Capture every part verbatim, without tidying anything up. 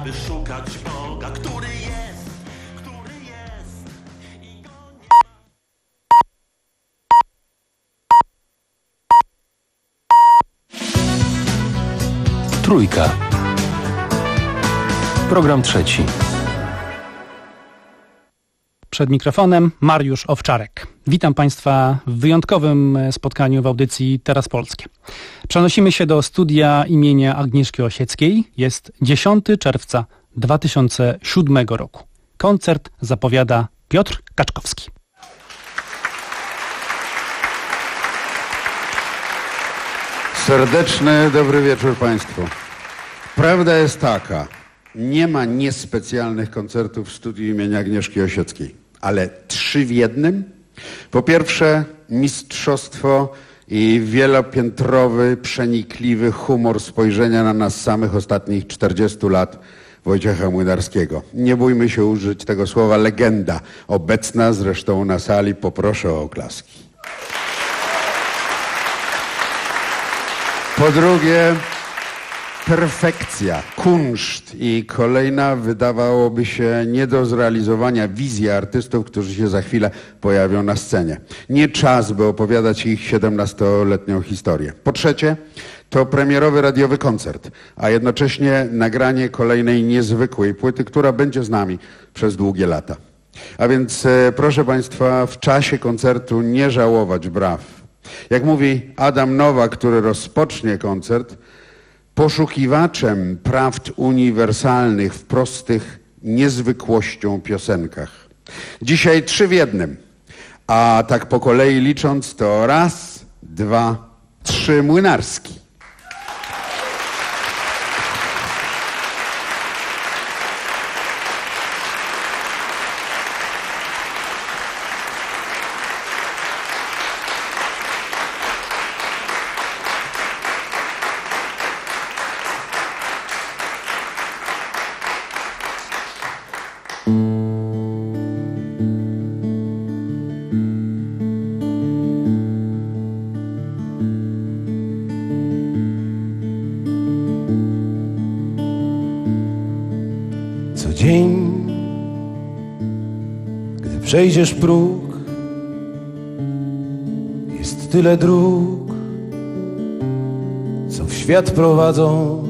aby szukać Boga, który jest, który jest i go nie ma. Trójka. Program trzeci. Przed mikrofonem Mariusz Owczarek. Witam Państwa w wyjątkowym spotkaniu w audycji Teraz Polskie. Przenosimy się do studia imienia Agnieszki Osieckiej. Jest dziesiątego czerwca dwa tysiące siódmego roku. Koncert zapowiada Piotr Kaczkowski. Serdeczny dobry wieczór Państwu. Prawda jest taka, nie ma niespecjalnych koncertów w studiu imienia Agnieszki Osieckiej, ale trzy w jednym. Po pierwsze mistrzostwo i wielopiętrowy, przenikliwy humor spojrzenia na nas samych ostatnich czterdziestu lat Wojciecha Młynarskiego. Nie bójmy się użyć tego słowa legenda. Obecna zresztą na sali, poproszę o oklaski. Po drugie, perfekcja, kunszt i kolejna, wydawałoby się, nie do zrealizowania wizja artystów, którzy się za chwilę pojawią na scenie. Nie czas, by opowiadać ich siedemnastoletnią historię. Po trzecie, to premierowy radiowy koncert, a jednocześnie nagranie kolejnej niezwykłej płyty, która będzie z nami przez długie lata. A więc e, proszę Państwa, w czasie koncertu nie żałować braw. Jak mówi Adam Nowak, który rozpocznie koncert, poszukiwaczem prawd uniwersalnych w prostych niezwykłością piosenkach. Dzisiaj trzy w jednym, a tak po kolei licząc to raz, dwa, trzy Młynarski. Dzień, gdy przejdziesz próg, jest tyle dróg, co w świat prowadzą,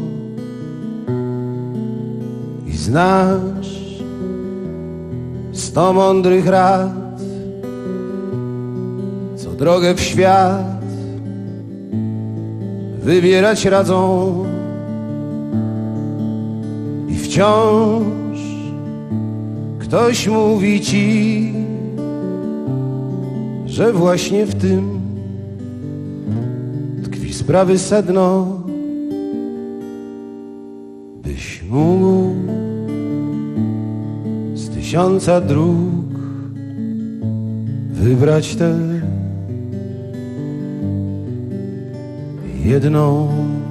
i znasz sto mądrych rad, co drogę w świat wybierać radzą, i wciąż ktoś mówi ci, że właśnie w tym tkwi sprawy sedno, byś mógł z tysiąca dróg wybrać tę jedną.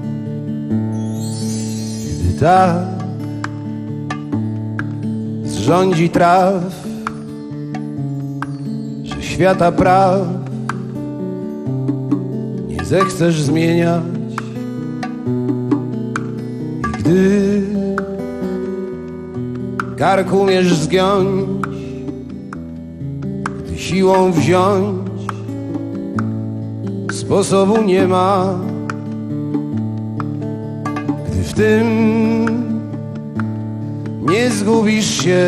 Gdy tak rządzi traw, że świata praw nie zechcesz zmieniać, i gdy kark umiesz zgiąć, gdy siłą wziąć sposobu nie ma, gdy w tym nie zgubisz się,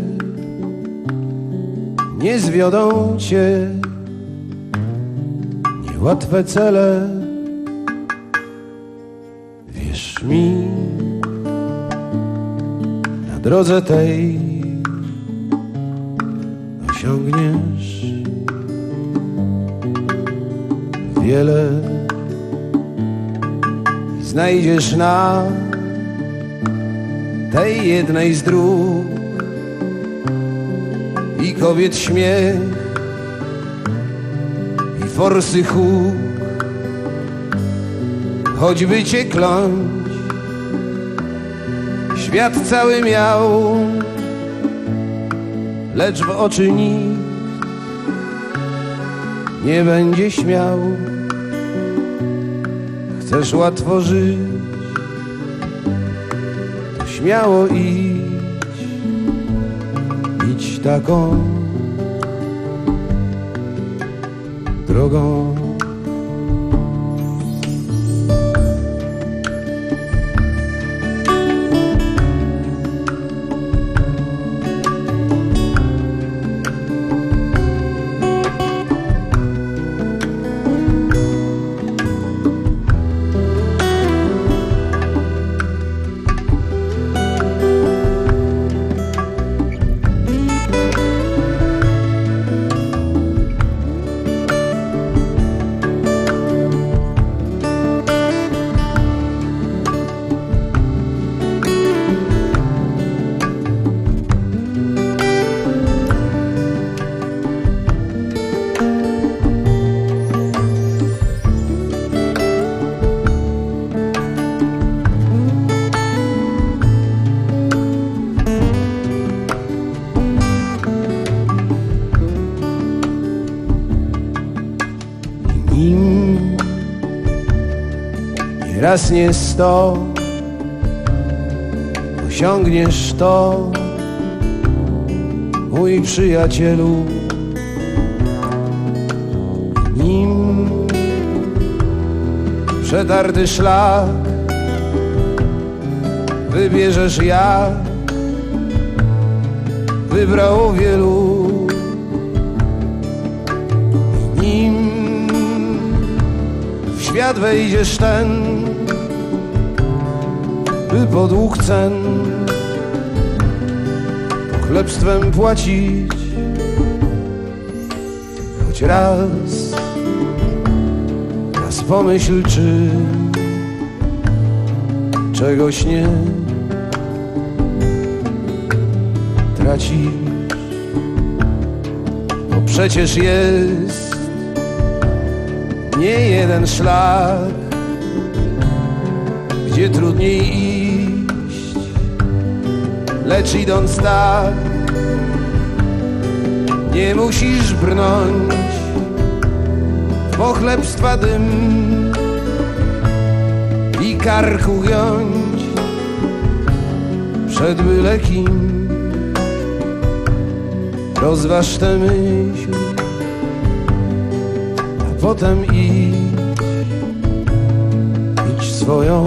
nie zwiodą cię niełatwe cele. Wierz mi, na drodze tej osiągniesz wiele i znajdziesz na tej jednej z dróg i kobiet śmiech, i forsy huk, choćby cię kląć świat cały miał, lecz w oczy nikt nie będzie śmiał. Chcesz łatwo żyć, śmiało idź, idź taką drogą. Raz nie sto, osiągniesz to, mój przyjacielu. Nim przetarty szlak wybierzesz jak wybrało wielu. Nim w świat wejdziesz ten, by podług cen chlebstwem płacić, choć raz, raz pomyśl, czy czegoś nie tracisz, bo przecież jest nie jeden szlak, gdzie trudniej iść, lecz idąc tak, nie musisz brnąć w pochlebstwa dym i karku giąć przed byle kim. Rozważ tę myśl, a potem idź, idź swoją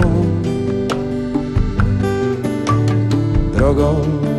drogą.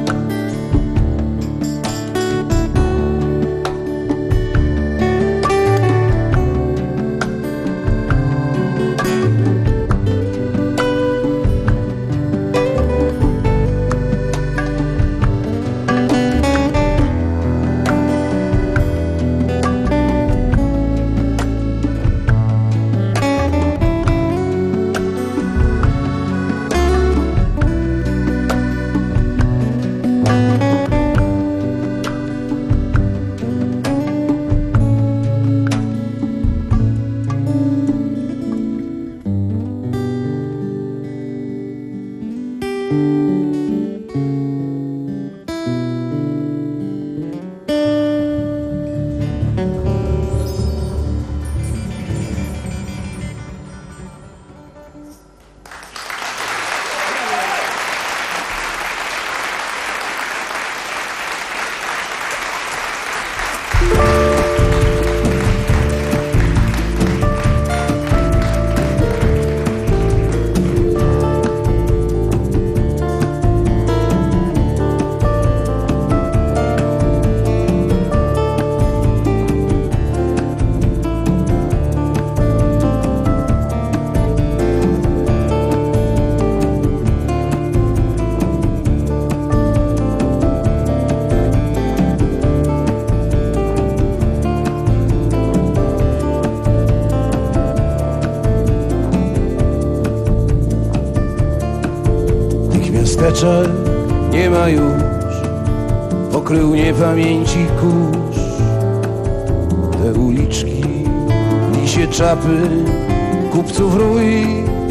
Miasteczek nie ma już, pokrył niepamięci kurz. Te uliczki, lisie czapy, kupców rój,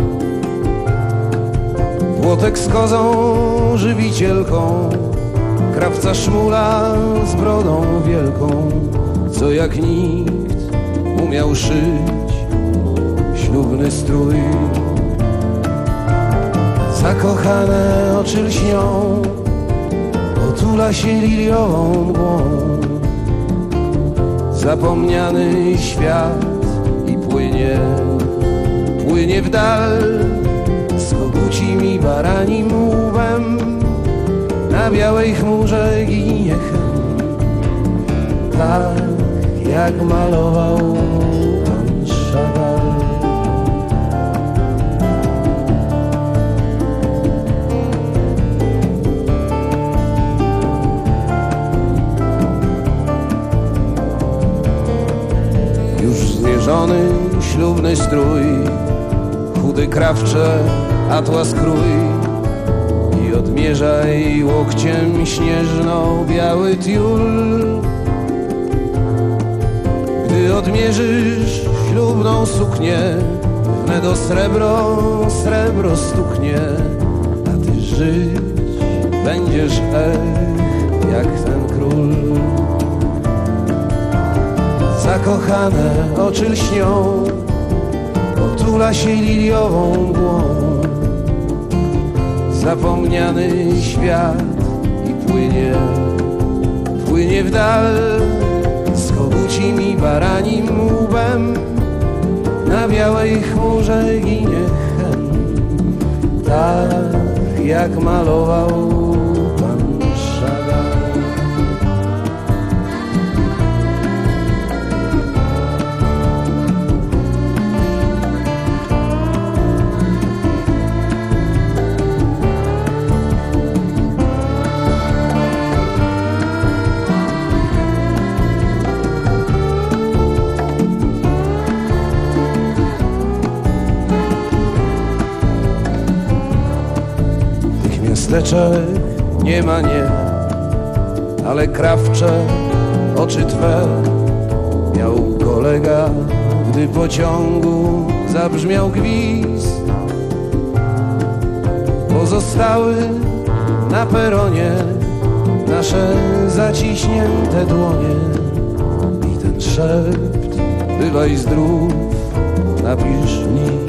płotek z kozą żywicielką, krawca szmula z brodą wielką, co jak nikt umiał szyć ślubny strój. Zakochane oczy lśnią, otula się liliową mgłą. Zapomniany świat i płynie, płynie w dal z kogucim i baranim łbem. Na białej chmurze ginie hen, tak jak malował pan Chagall. Już zwierzony ślubny strój, chudy krawcze atlas krój. I odmierzaj łokciem śnieżno-biały tiul. Gdy odmierzysz ślubną suknię, wnet o srebro, srebro stuknie. A ty żyć będziesz ech, jak ten król. Zakochane oczy lśnią, otula się liliową mgłą. Zapomniany świat i płynie, płynie w dal z kogucim i baranim łbem. Na białej chmurze ginie hen, tak jak malował pan Chagall. Miasteczek nie ma, nie, ale krawcze oczy twe miał kolega, gdy pociągu zabrzmiał gwizd. Pozostały na peronie nasze zaciśnięte dłonie i ten szept: bywaj zdrów, napisz list.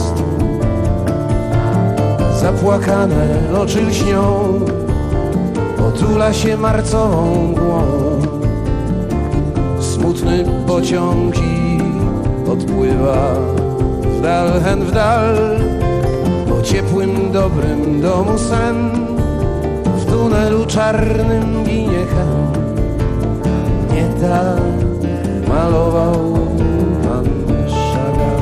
Zapłakane oczy lśnią, otula się marcową mgłą. Smutny pociąg i odpływa w dal, hen w dal. Po ciepłym, dobrym domu sen, w tunelu czarnym ginie hen. Nie tak malował pan Chagall.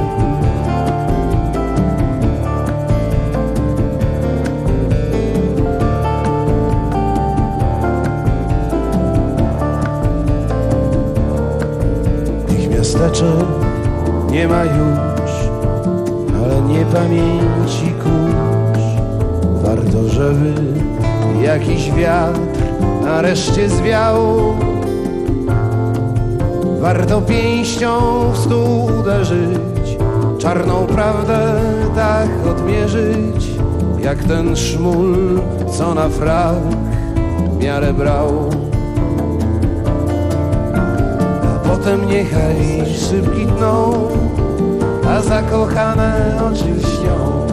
Miasteczek nie ma już, ale nie pamięci kurz. Warto, żeby jakiś wiatr nareszcie zwiał. Warto pięścią w stół uderzyć, czarną prawdę tak odmierzyć, jak ten szmul, co na frak miarę brał. Potem niechaj szybki tną, a zakochane oczy lśnią.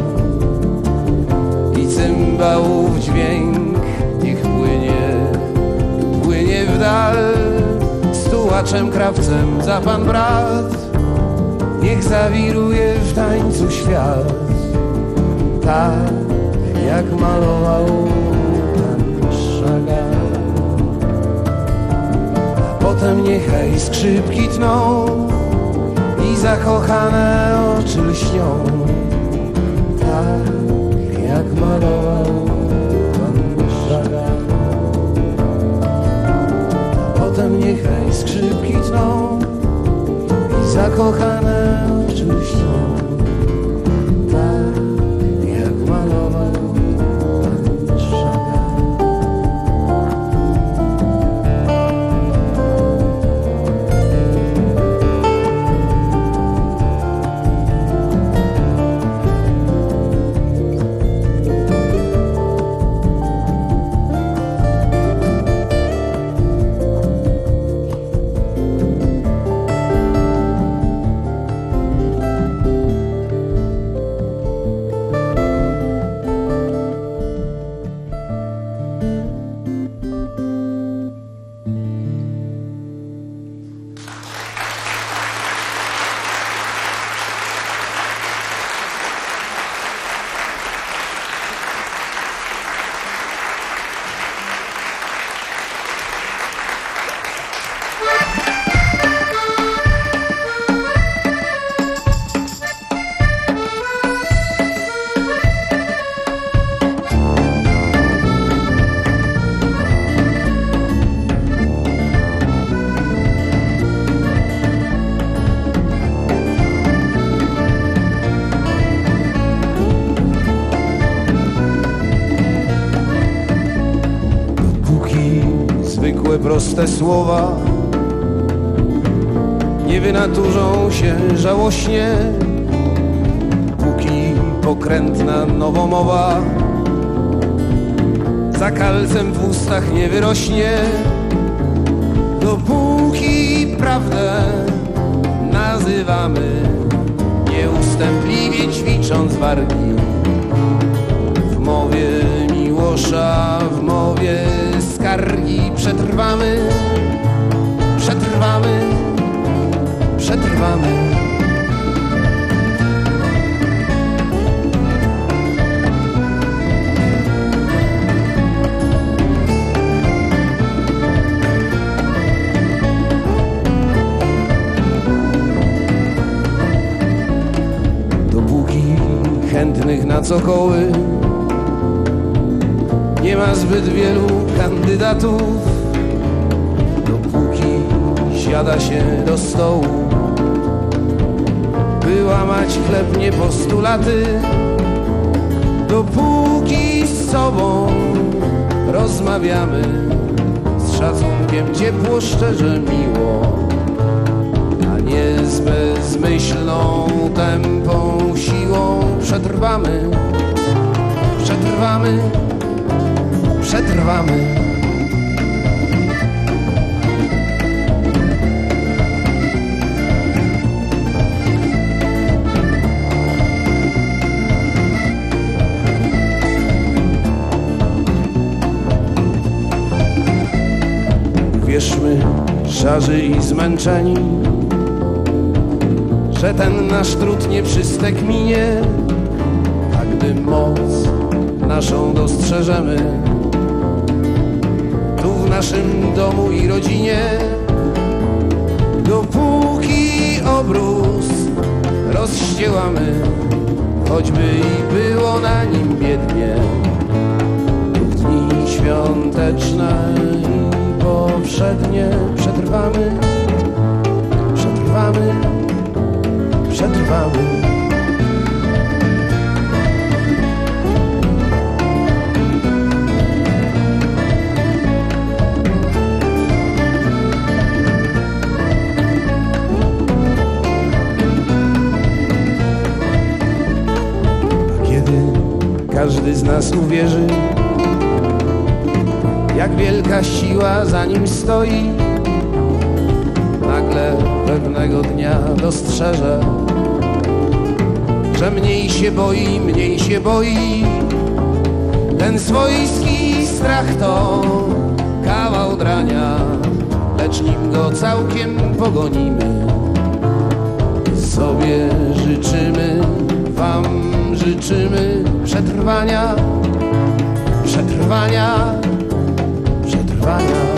I cymbałów dźwięk niech płynie, płynie w dal. Z tułaczem, krawcem za pan brat, niech zawiruje w tańcu świat, tak jak malował pan Chagall. Potem niechaj skrzypki tną i zakochane oczy lśnią, tak jak malował pan Chagall. Potem niechaj skrzypki tną i zakochane oczy lśnią, tak jak malował pan Chagall. proste słowa nie wynaturzą się żałośnie, póki pokrętna nowomowa za kalcem w ustach nie wyrośnie, dopóki prawdę nazywamy nieustępliwie ćwicząc wargi. W mowie miłosza, w mowie skargi przetrwamy, przetrwamy, przetrwamy. Dopóki chętnych na cokoły nie ma zbyt wielu kandydatów, dopóki siada się do stołu, by łamać chlebnie postulaty, dopóki z sobą rozmawiamy z szacunkiem, ciepło, szczerze, miło, a nie z bezmyślną, tępą siłą, przetrwamy, przetrwamy, przetrwamy. Wierzmy, szarzy i zmęczeni, że ten nasz trud nie przystek minie, a gdy moc naszą dostrzeżemy tu w naszym domu i rodzinie, dopóki obrus rozściełamy, choćby i było na nim biednie, w dni świąteczne i powszednie przetrwamy, przetrwamy, przetrwamy. Każdy z nas uwierzy, jak wielka siła za nim stoi, nagle pewnego dnia dostrzeże, że mniej się boi, mniej się boi. Ten swojski strach to kawał drania, lecz nim go całkiem pogonimy. Sobie życzymy, wam życzymy przetrwania, przetrwania, przetrwania.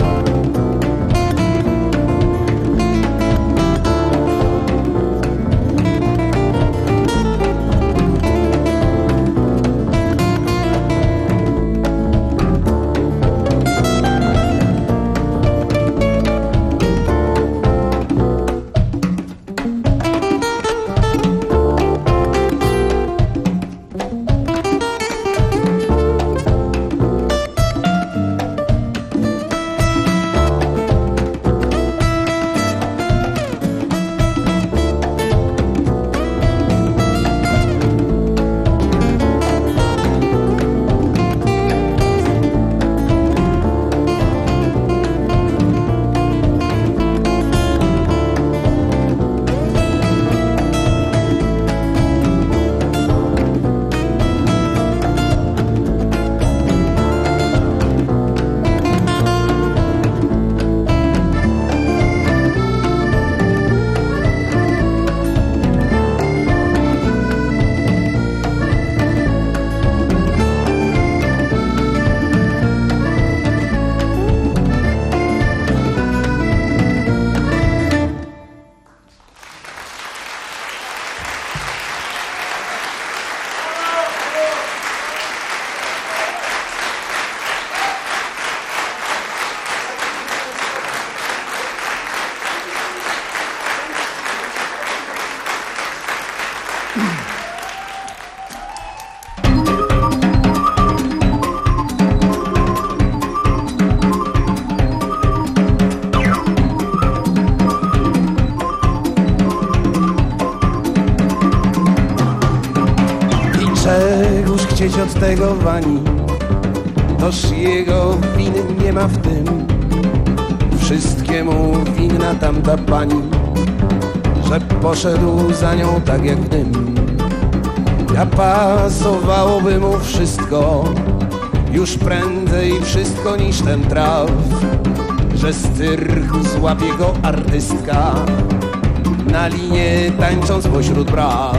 od tego wani. Toż jego winy nie ma w tym, wszystkiemu winna tamta pani, że poszedł za nią tak jak dym. Ja pasowałoby mu wszystko, już prędzej wszystko niż ten traf, że z cyrku złapie go artystka, na linie tańcząc pośród braw.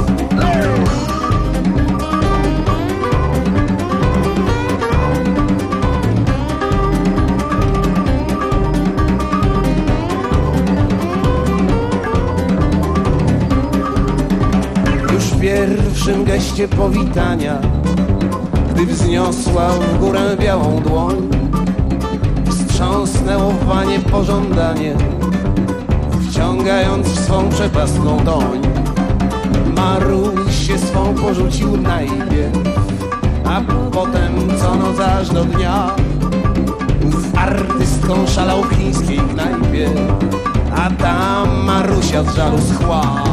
Już w pierwszym geście powitania, gdy wzniosła w górę białą dłoń, wstrząsnęło wanie pożądanie, wciągając w swą przepastną toń. Marusię swą porzucił najpierw, a potem co noc aż do dnia z artystką szalał w chińskiej knajpie, a tam Marusia z żalu schła.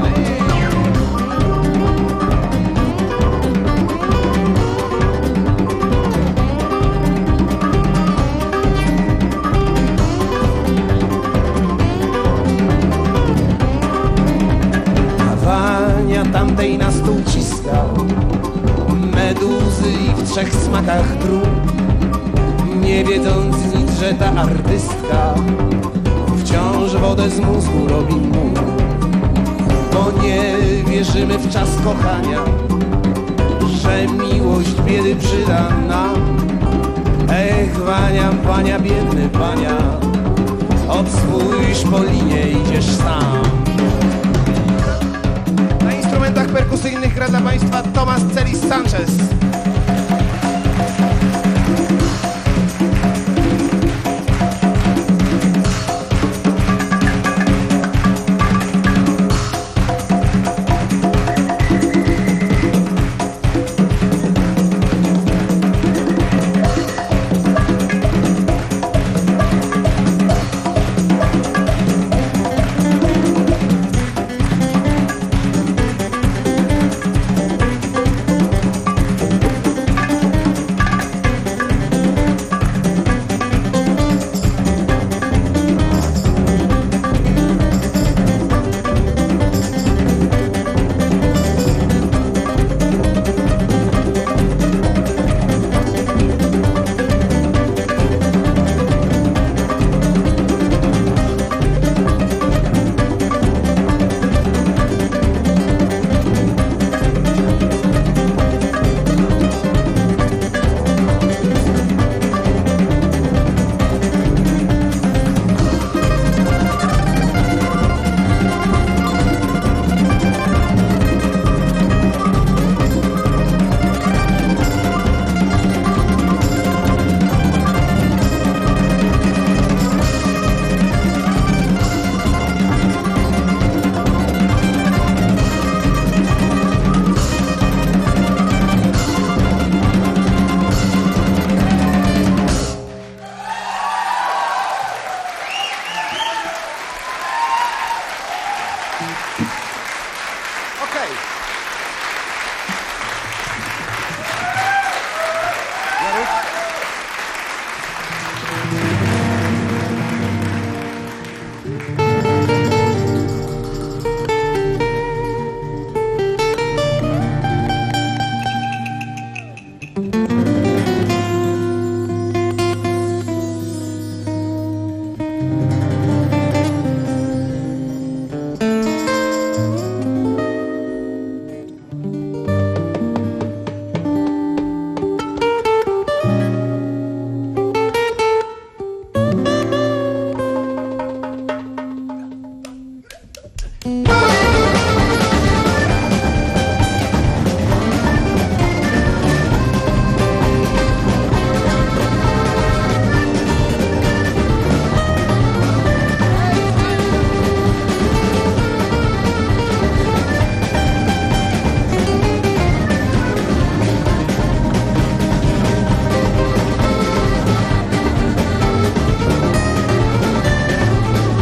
Tamtej na stół ciskał meduzy i w trzech smakach trup, nie wiedząc nic, że ta artystka wciąż wodę z mózgu robi mu. Bo nie wierzymy w czas kochania, że miłość biedy przyda nam. Ech, Wania, Wania, biedny Wania, odspójrz po linie, idziesz sam. Na instrumentach perkusyjnych gra dla Państwa Tomas Celis Sanchez.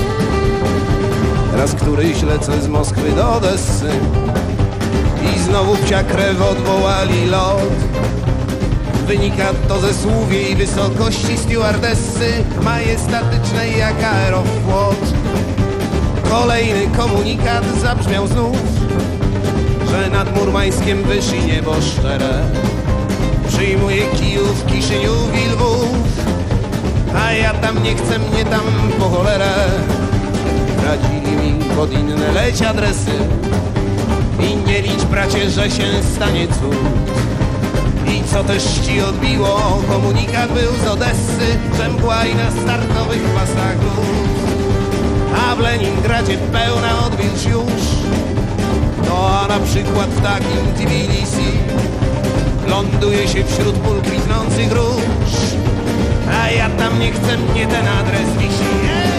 Lecę z Moskwy do Odessy i znowu Głupcia krew odwołali lot. Wynika to ze słuwie i wysokości stewardessy, majestatycznej jak aeroflot. Kolejny komunikat zabrzmiał znów, że nad Murmańskiem wyszli niebo szczere. Przyjmuje Kijów, Kiszyniów i Lwów, a ja tam nie chcę, mnie tam po cholerę. Radzili mi pod inne leć adresy i nie licz, bracie, że się stanie cud. I co też ci odbiło, komunikat był z Odessy, że mgła i na startowych pasach lód. A w Leningradzie pełna odwilż już, no a na przykład w takim Tbilisi ląduje się wśród pól kwitnących róż, a ja tam nie chcę, mnie ten adres wisi.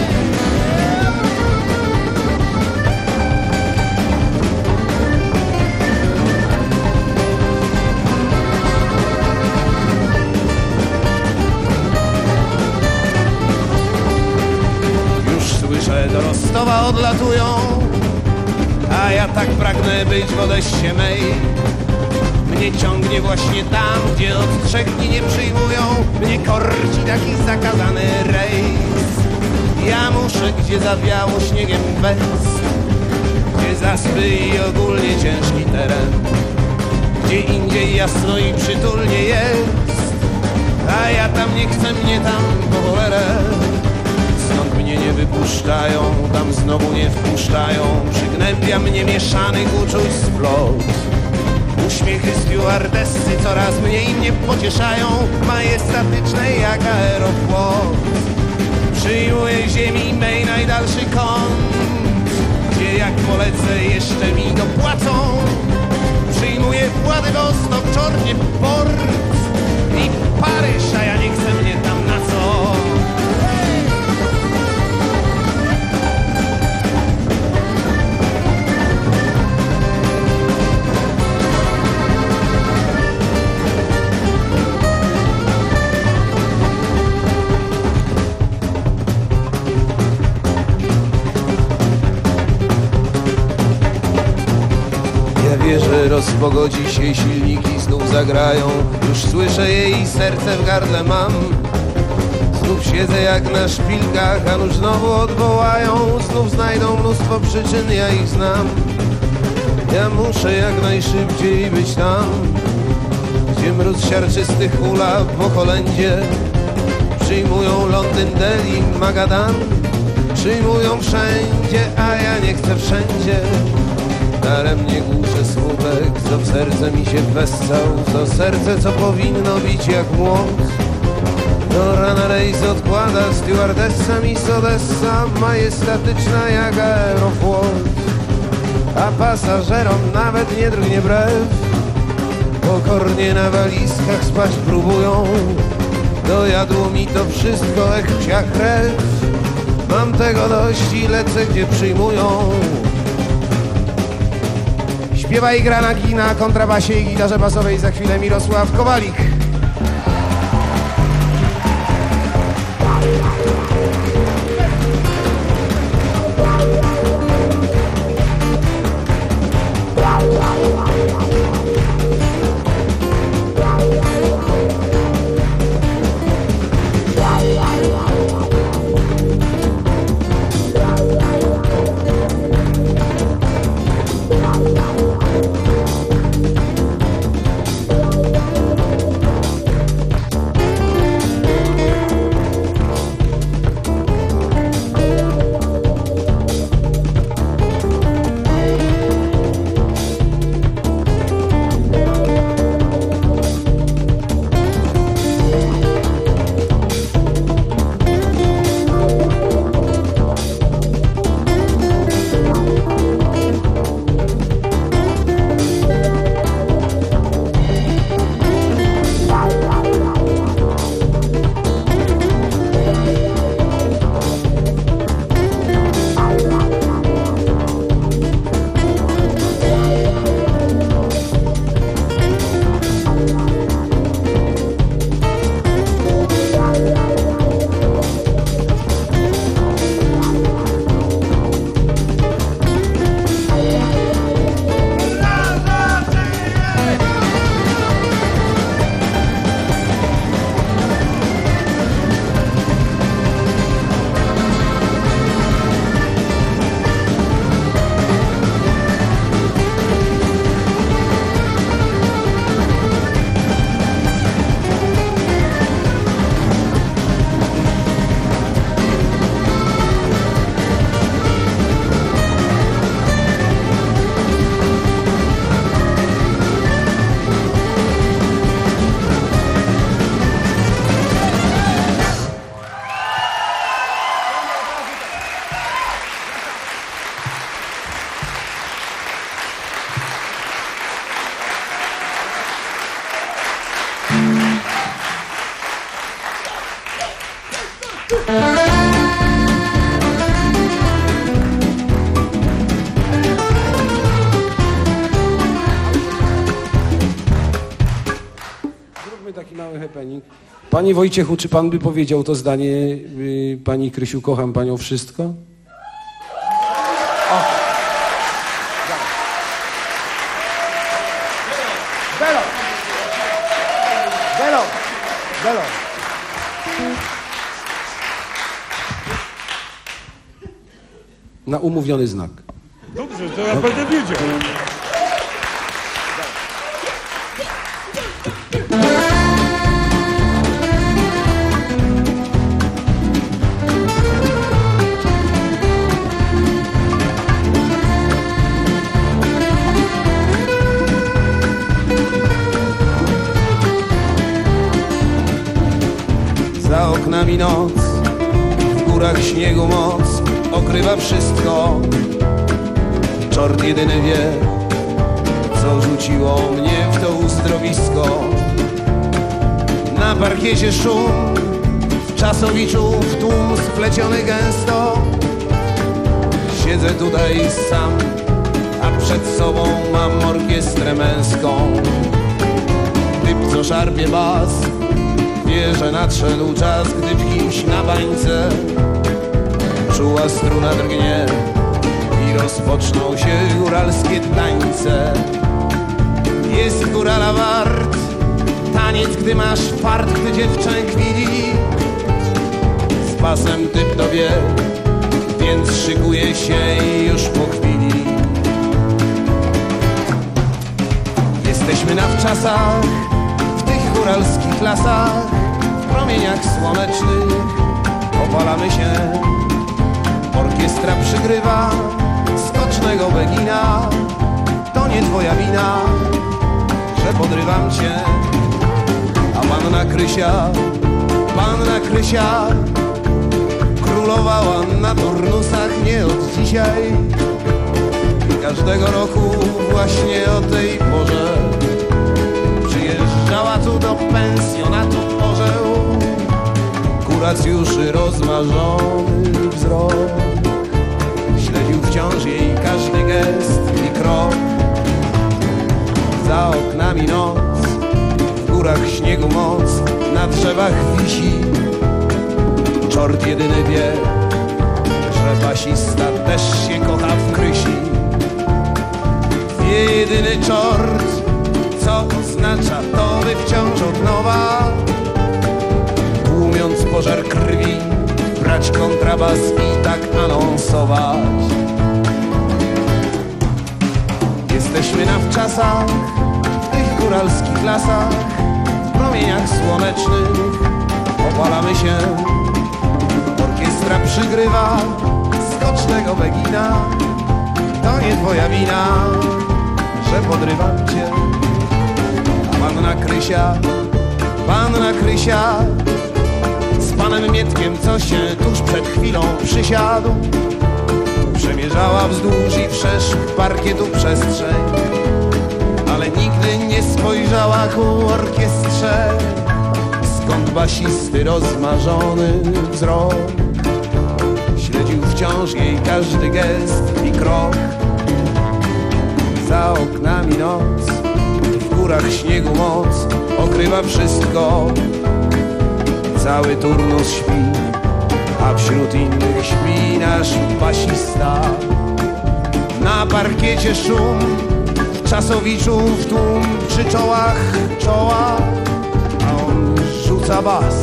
Do Rostowa odlatują, a ja tak pragnę być w Odessie mej. Mnie ciągnie właśnie tam, gdzie od trzech dni nie przyjmują. Mnie korci taki zakazany rejs. Ja muszę, gdzie zawiało śniegiem bez, gdzie zaspy i ogólnie ciężki teren, gdzie indziej jasno i przytulnie jest, a ja tam nie chcę, mnie tam po cholerę. Stąd mnie nie wypuszczają, tam znowu nie wpuszczają. Przygnębia mnie mieszanych uczuć splot. Uśmiechy stewardessy coraz mniej mnie pocieszają, majestatycznej jak aeroflot. Przyjmuję ziemi mej najdalszy kąt, gdzie jak polecę jeszcze mi dopłacą. Przyjmuję Władywostok, Czornie, port i Paryż, a ja nie chcę, mnie tam na co. Wierzę, rozpogodzi się, silniki znów zagrają. Już słyszę jej i serce w gardle mam. Znów siedzę jak na szpilkach, a nuż znowu odwołają. Znów znajdą mnóstwo przyczyn, ja ich znam. Ja muszę jak najszybciej być tam, gdzie mróz siarczysty hula w Ocholędzie. Przyjmują Londyn, Delhi, Magadan. Przyjmują wszędzie, a ja nie chcę wszędzie. Daremnie głuszę słupek, co w serce mi się wessał. To serce, co powinno bić jak młot. Do rana rejs odkłada stewardessa mi z Odessa, majestatyczna jak aeroflot. A pasażerom nawet nie drgnie brew, pokornie na walizkach spać próbują. Dojadło mi to wszystko jak psia krew. Mam tego dość i lecę, gdzie przyjmują. Śpiewa i gra na kina, kontrabasie i gitarze basowej za chwilę Mirosław Kowalik. Zróbmy taki mały happening. Panie Wojciechu, czy pan by powiedział to zdanie, y, pani Krysiu, kocham panią wszystko? O. Belo! Belo! Belo! Na umówiony znak. Dobrze, to ja będę wiedział. Za oknami noc, w górach śniegu moc okrywa wszystko. Czort jedyny wie, co rzuciło mnie w to uzdrowisko. Na parkiecie szum, w czasowiczu w tłum spleciony gęsto. Siedzę tutaj sam, a przed sobą mam orkiestrę męską. Typ, co szarpie bas, wie, że nadszedł czas, gdy w kimś na bańce czuła struna drgnie i rozpoczną się góralskie tańce. Jest górala wart taniec, gdy masz fart, gdy dziewczę kwili. Z pasem typ to wie, więc szykuje się i już po chwili. Jesteśmy na wczasach, w tych góralskich lasach, w promieniach słonecznych opalamy się. Orkiestra przygrywa skocznego Begina. To nie twoja wina, że podrywam cię. A panna Krysia, panna Krysia królowała na turnusach nie od dzisiaj. Każdego roku właśnie o tej porze przyjeżdżała tu do pensjonatu orzeł. Kuracjuszy rozmarzony wzrok śledził wciąż jej każdy gest i krok. Za oknami noc, w górach śniegu moc, na drzewach wisi. Czort jedyny wie, że basista też się kocha w Krysi. Wie jedyny czort, co oznacza to, by wciąż od nowa, tłumiąc pożar krwi, brać kontrabas i tak anonsować. Jesteśmy na wczasach, w tych góralskich lasach, w promieniach słonecznych opalamy się. Orkiestra przygrywa skocznego Begina. To nie twoja wina, że podrywam cię. A panna Krysia, panna Krysia z panem Mietkiem, co się tuż przed chwilą przysiadł, przemierzała wzdłuż i wszerz parkietu przestrzeń, ale nigdy nie spojrzała ku orkiestrze, skąd basisty rozmarzony wzrok śledził wciąż jej każdy gest i krok. Za oknami noc, w górach śniegu moc okrywa wszystko. Cały turnus śpi, a wśród innych śpi nasz basista. Na parkiecie szum, w czasowiczu w tłum, przy czołach czoła, a on rzuca bas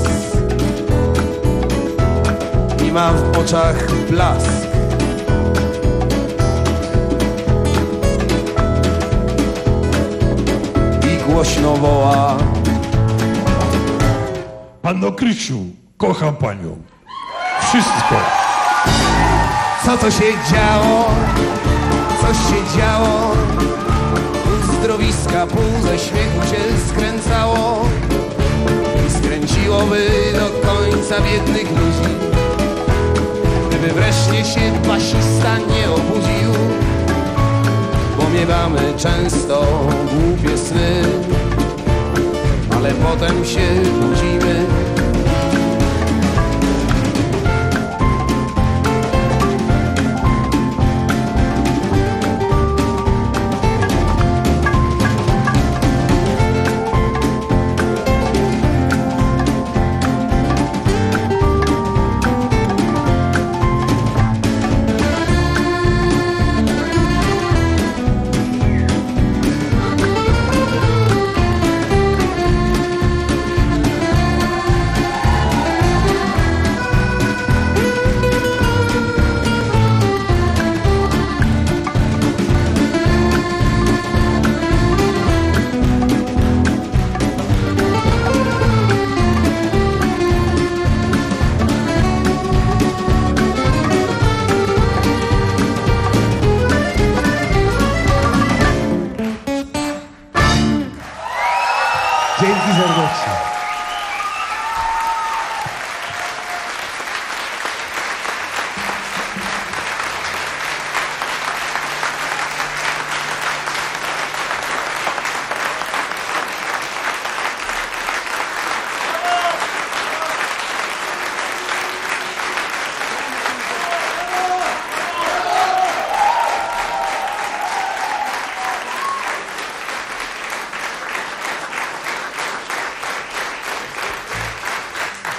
i ma w oczach blask. I głośno woła: Panno Krysiu, kocham panią. Wszystko. Co to się działo? Co się działo? Uzdrowiska pół ze śmiechu się skręcało i skręciłoby do końca biednych ludzi, gdyby wreszcie się basista nie obudził. Bo miewamy często głupie sny, ale potem się budzimy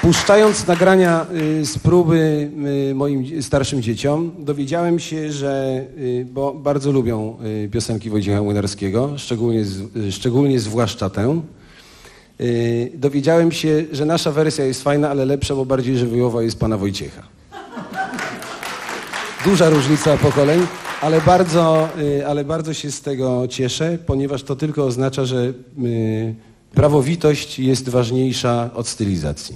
Puszczając nagrania y, z próby y, moim starszym dzieciom, dowiedziałem się, że, y, bo bardzo lubią y, piosenki Wojciecha Młynarskiego, szczególnie, z, y, szczególnie zwłaszcza tę, y, dowiedziałem się, że nasza wersja jest fajna, ale lepsza, bo bardziej żywiołowa jest pana Wojciecha. Duża różnica pokoleń, ale bardzo, y, ale bardzo się z tego cieszę, ponieważ to tylko oznacza, że y, prawowitość jest ważniejsza od stylizacji.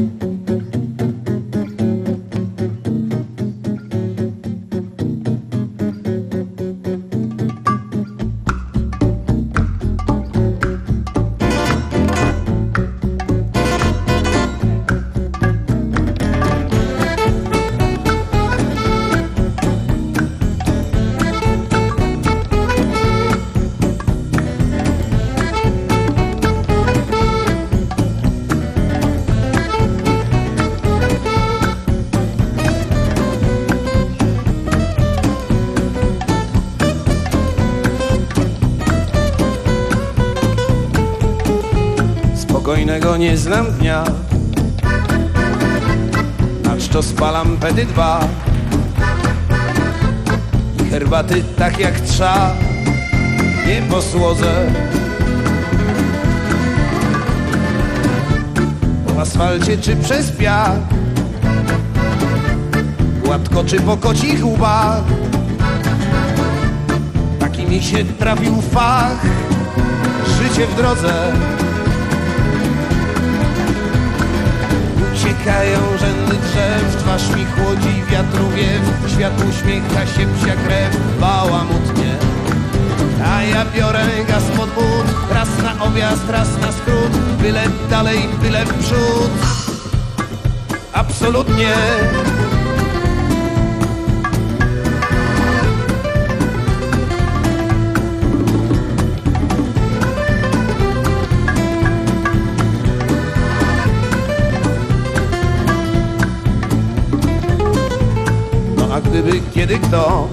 Spokojnego nie znam dnia, na czczo spalam pety dwa i herbaty tak jak trza nie posłodzę. Po asfalcie czy przez piach, gładko czy po kocich łbach, taki mi się trafił fach, życie w drodze. Uciekają rzędy drzew, twarz mi chłodzi wiatru wiew, świat uśmiecha się psia krew, bałamutnie. A ja biorę gaz pod but, raz na objazd, raz na skrót, byle dalej, byle w przód. Absolutnie. A gdyby kiedy kto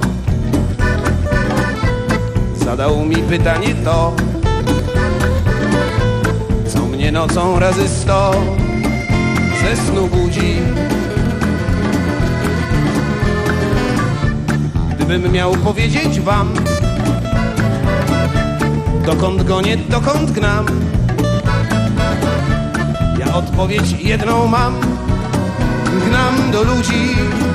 zadał mi pytanie to, co mnie nocą razy sto ze snu budzi, gdybym miał powiedzieć wam, dokąd gonię, dokąd gnam, ja odpowiedź jedną mam, gnam do ludzi.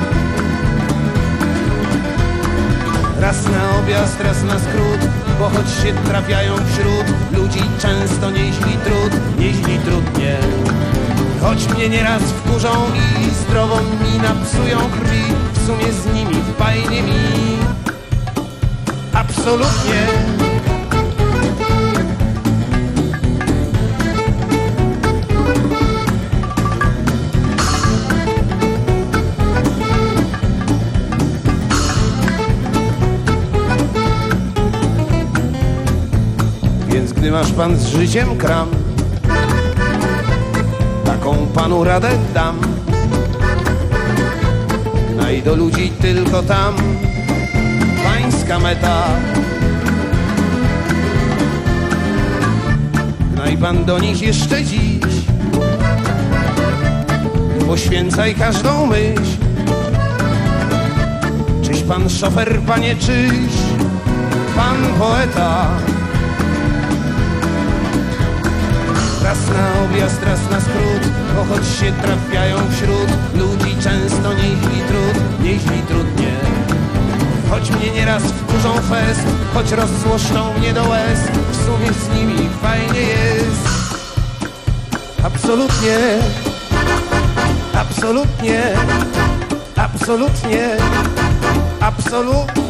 Raz na objazd, raz na skrót, bo choć się trafiają wśród ludzi często nieźli trud, nieźli trudnie. Choć mnie nieraz wkurzą i zdrową mi napsują krwi, w sumie z nimi fajnie mi. Absolutnie. Gdy masz pan z życiem kram, taką panu radę dam. Gnaj do ludzi tylko tam, pańska meta. Gnaj pan do nich jeszcze dziś, poświęcaj każdą myśl. Czyś pan szofer, panie, czyś pan poeta. Raz na objazd, raz na skrót, bo choć się trafiają wśród ludzi często nieźli trud, nieźli trudnie. Choć mnie nieraz wkurzą fest, choć rozzłoszczą mnie do łez, w sumie z nimi fajnie jest. Absolutnie, absolutnie, absolutnie, absolutnie.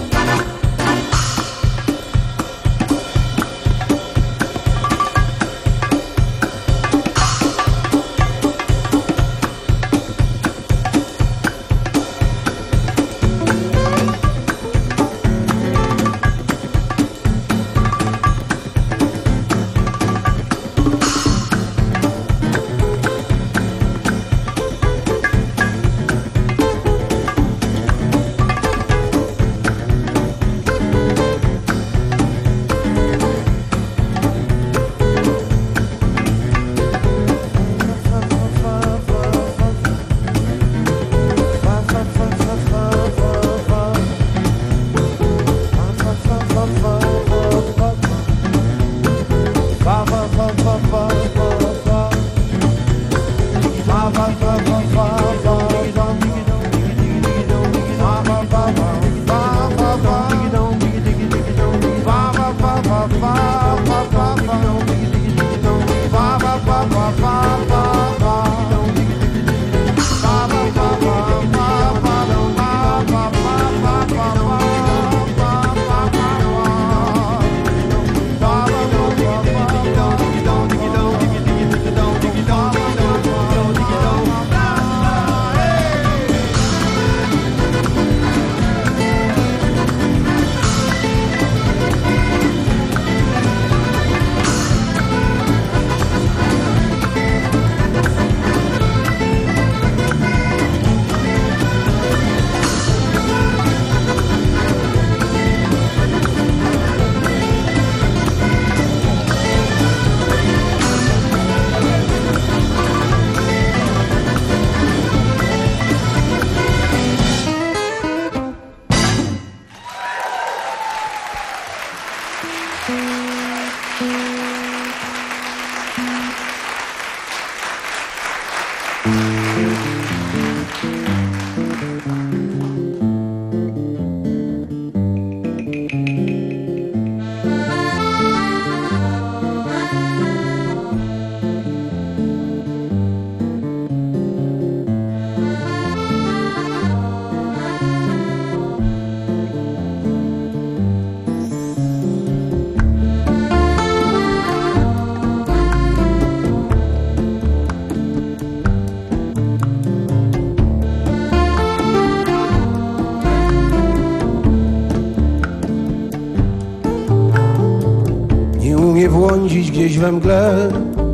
Błądzić gdzieś we mgle,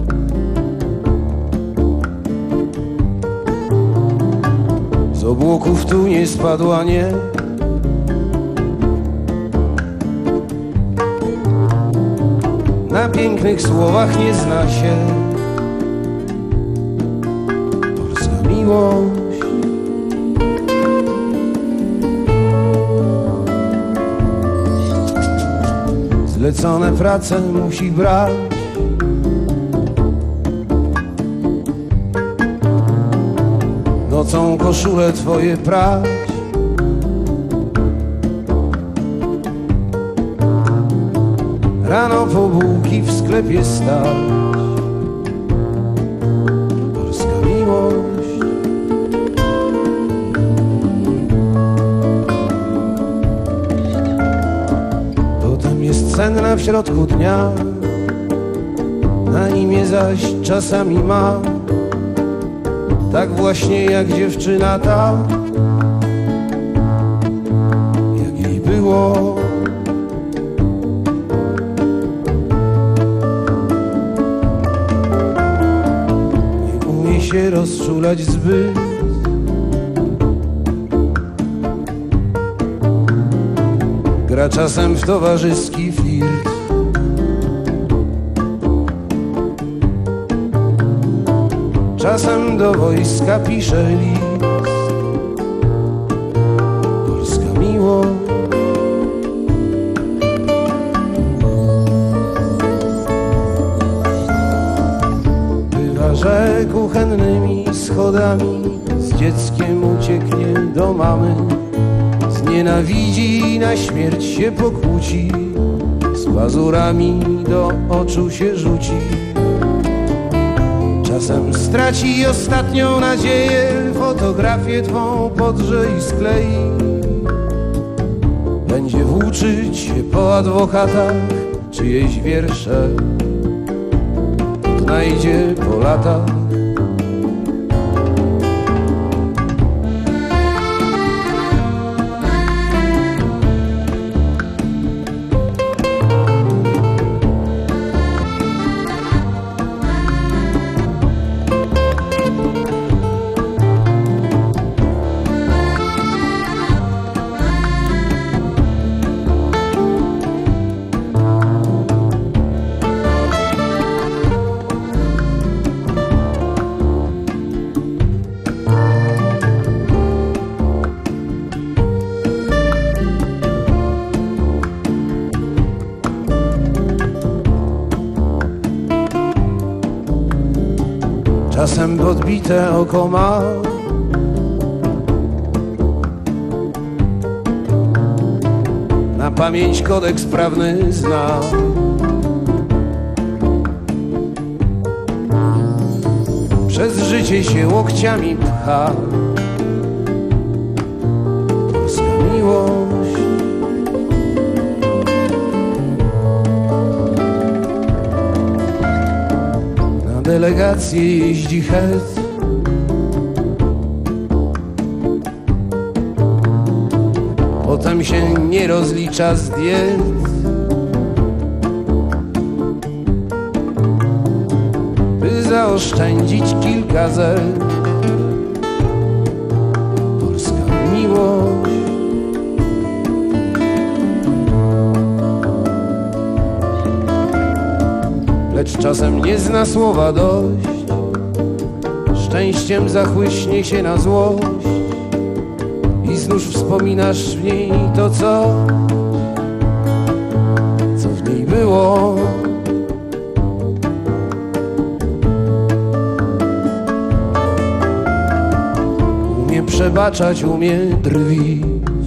z obłoków tu nie spadła, nie. Na pięknych słowach nie zna się polska miłość. Zlecone prace musi brać, nocą koszule twoje prać. Rano po bułki w sklepie stać, polska miłość. Potem jest senna w środku dnia, na imię zaś czasami ma, tak właśnie jak dziewczyna ta, jak jej było. Się rozczulać zbyt, gra czasem w towarzyski flirt. Czasem do wojska pisze list, polska miłość. Że kuchennymi schodami z dzieckiem ucieknie do mamy, znienawidzi, na śmierć się pokłóci, z pazurami do oczu się rzuci. Czasem straci ostatnią nadzieję, fotografię twą podrze i sklei. Będzie włóczyć się po adwokatach, czyjeś wiersze znajdzie po latach. czasem podbite oko ma. Na pamięć kodeks prawny zna. Przez życie się łokciami pcha. Polska miłość. Na delegację jeździ het. Potem się nie rozlicza z diet. By zaoszczędzić kilka zer. Polska miłość. Lecz czasem nie zna słowa dość. Szczęściem zachłyśnie się na złość. I znów wspominasz w niej to, co, co w niej było. Umie przebaczać, umie drwić.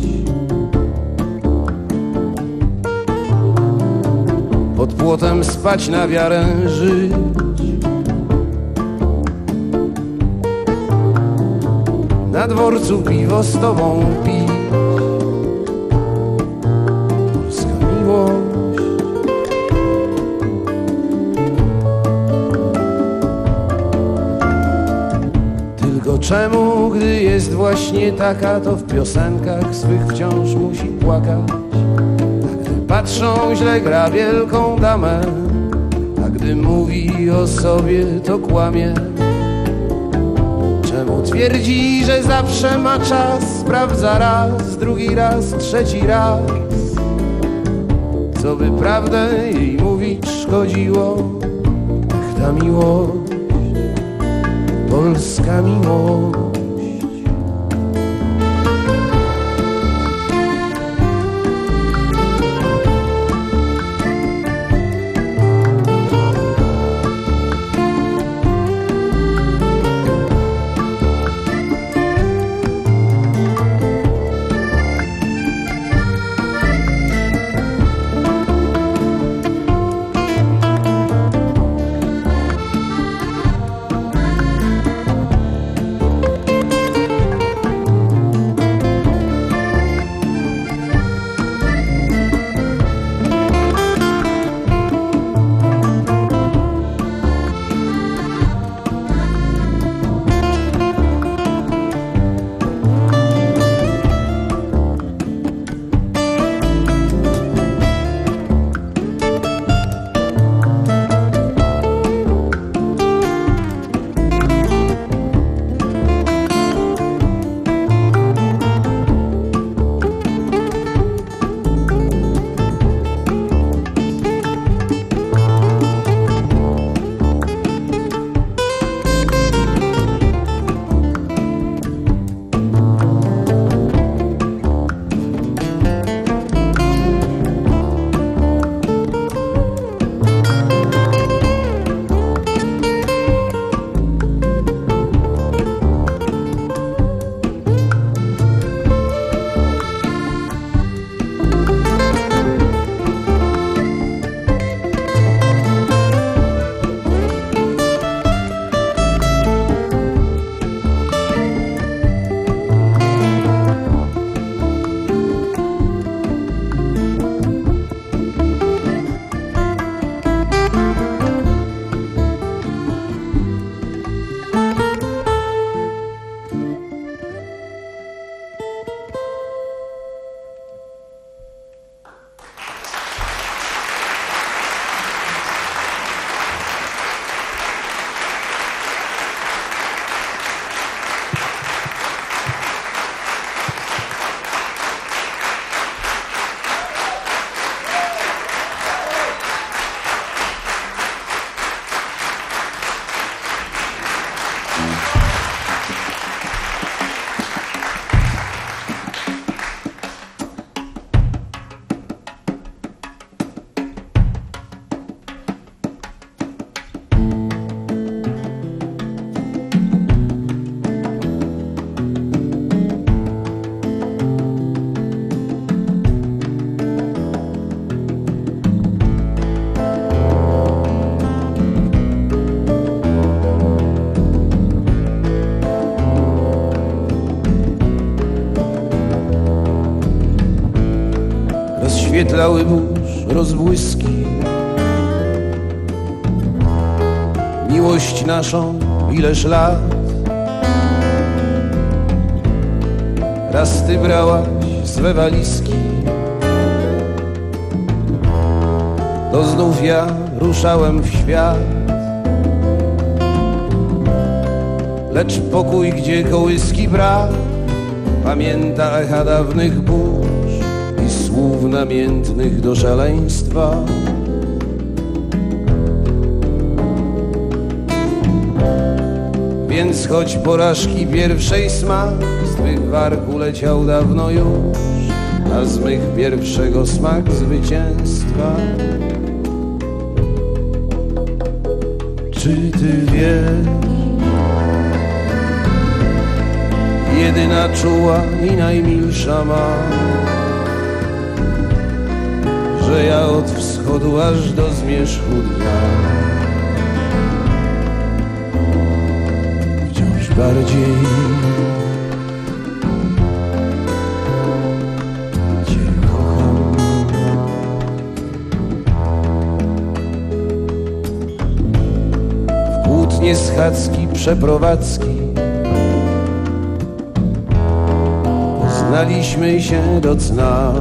Pod płotem spać, na wiarę żyć. Na dworcu piwo z tobą pić. Polska miłość. Tylko czemu, gdy jest właśnie taka, to w piosenkach swych wciąż musi płakać? A gdy patrzą, źle gra wielką damę, a gdy mówi o sobie, to kłamie. Czemu twierdzi, że zawsze ma czas? Sprawdza raz, drugi raz, trzeci raz. Co by prawdę jej mówić szkodziło? Ach, ta miłość, polska miłość. wyświetlały burz rozbłyski. Miłość naszą ileż lat, raz ty brałaś swe walizki, to znów ja ruszałem w świat. Lecz pokój, gdzie kołyski brak, pamięta echa dawnych burz i słów namiętnych do szaleństwa. Więc choć porażki pierwszej smak z twych warg uleciał dawno już, a z mych pierwszego smak zwycięstwa. Czy ty wiesz, jedyna czuła i najmilsza ma, że ja od wschodu aż do zmierzchu dnia wciąż bardziej cię kocham. W kłótnie schadzki, przeprowadzki poznaliśmy się do cna.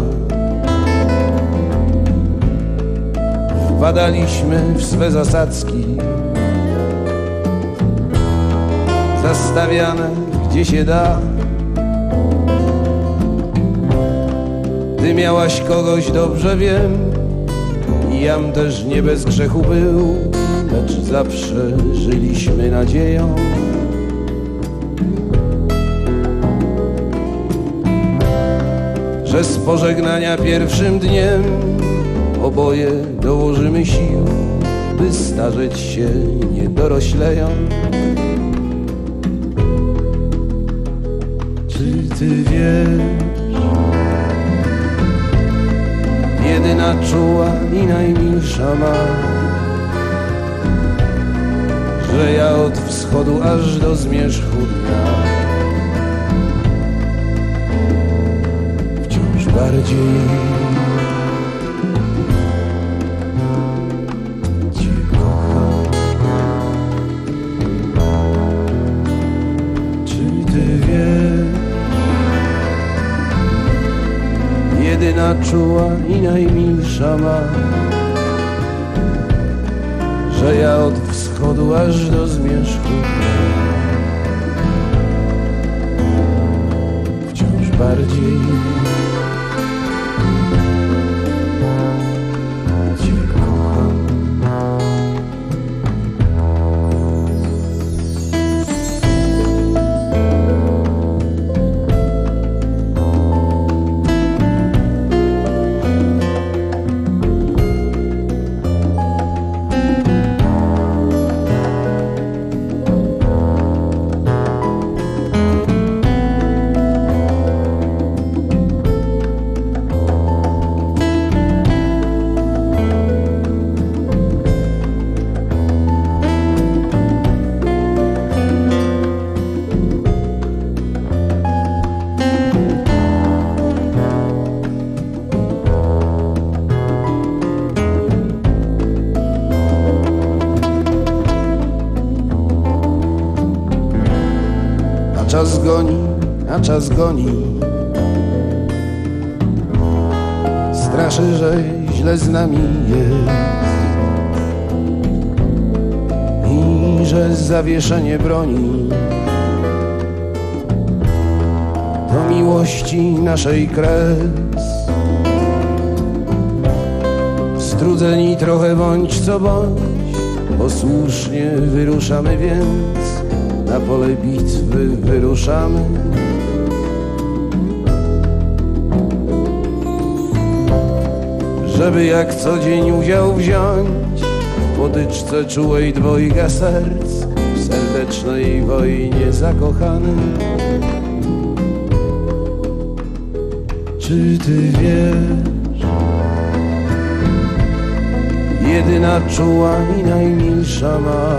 Wpadaliśmy w swe zasadzki, zastawiane gdzie się da. Ty miałaś kogoś, dobrze wiem, i jam też nie bez grzechu był, lecz zawsze żyliśmy nadzieją. Że z pożegnania pierwszym dniem oboje dołożymy sił, by starzeć się nie doroślejąc. Czy ty wiesz, jedyna czuła i najmilsza ma, że ja od wschodu aż do zmierzchu dnia wciąż bardziej jedyna czuła i najmilsza ma, że ja od wschodu aż do zmierzchu wciąż bardziej cię kocham. Czas goni, a czas goni, straszy, że źle z nami jest i że zawieszenie broni to miłości naszej kres. Strudzeni trochę bądź co bądź, posłusznie wyruszamy więc, na pole bitwy wyruszamy. Żeby jak co dzień udział wziąć w potyczce czułej dwojga serc, w serdecznej wojnie zakochanym. Czy ty wiesz, jedyna czuła i najmilsza ma,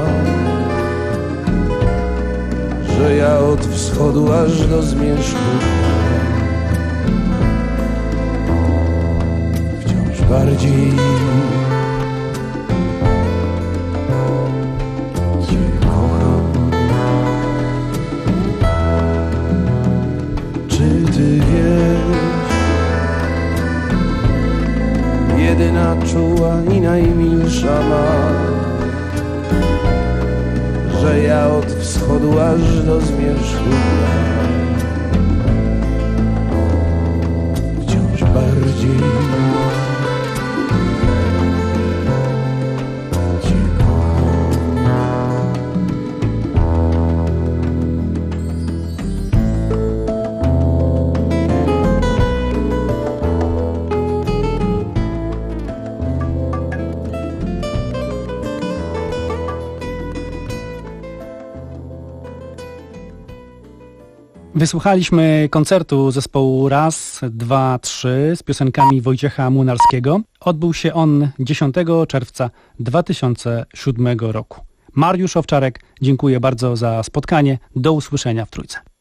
że ja od wschodu aż do zmierzchu wciąż bardziej. Cię kocham. Czy ty wiesz, jedyna czuła i najmilsza ma, że ja od wschodu aż do zmierzchu wciąż bardziej cię kocham. Wysłuchaliśmy koncertu zespołu Raz, Dwa, Trzy z piosenkami Wojciecha Młynarskiego. Odbył się on dziesiątego czerwca dwa tysiące siódmego roku. Mariusz Owczarek, dziękuję bardzo za spotkanie. Do usłyszenia w Trójce.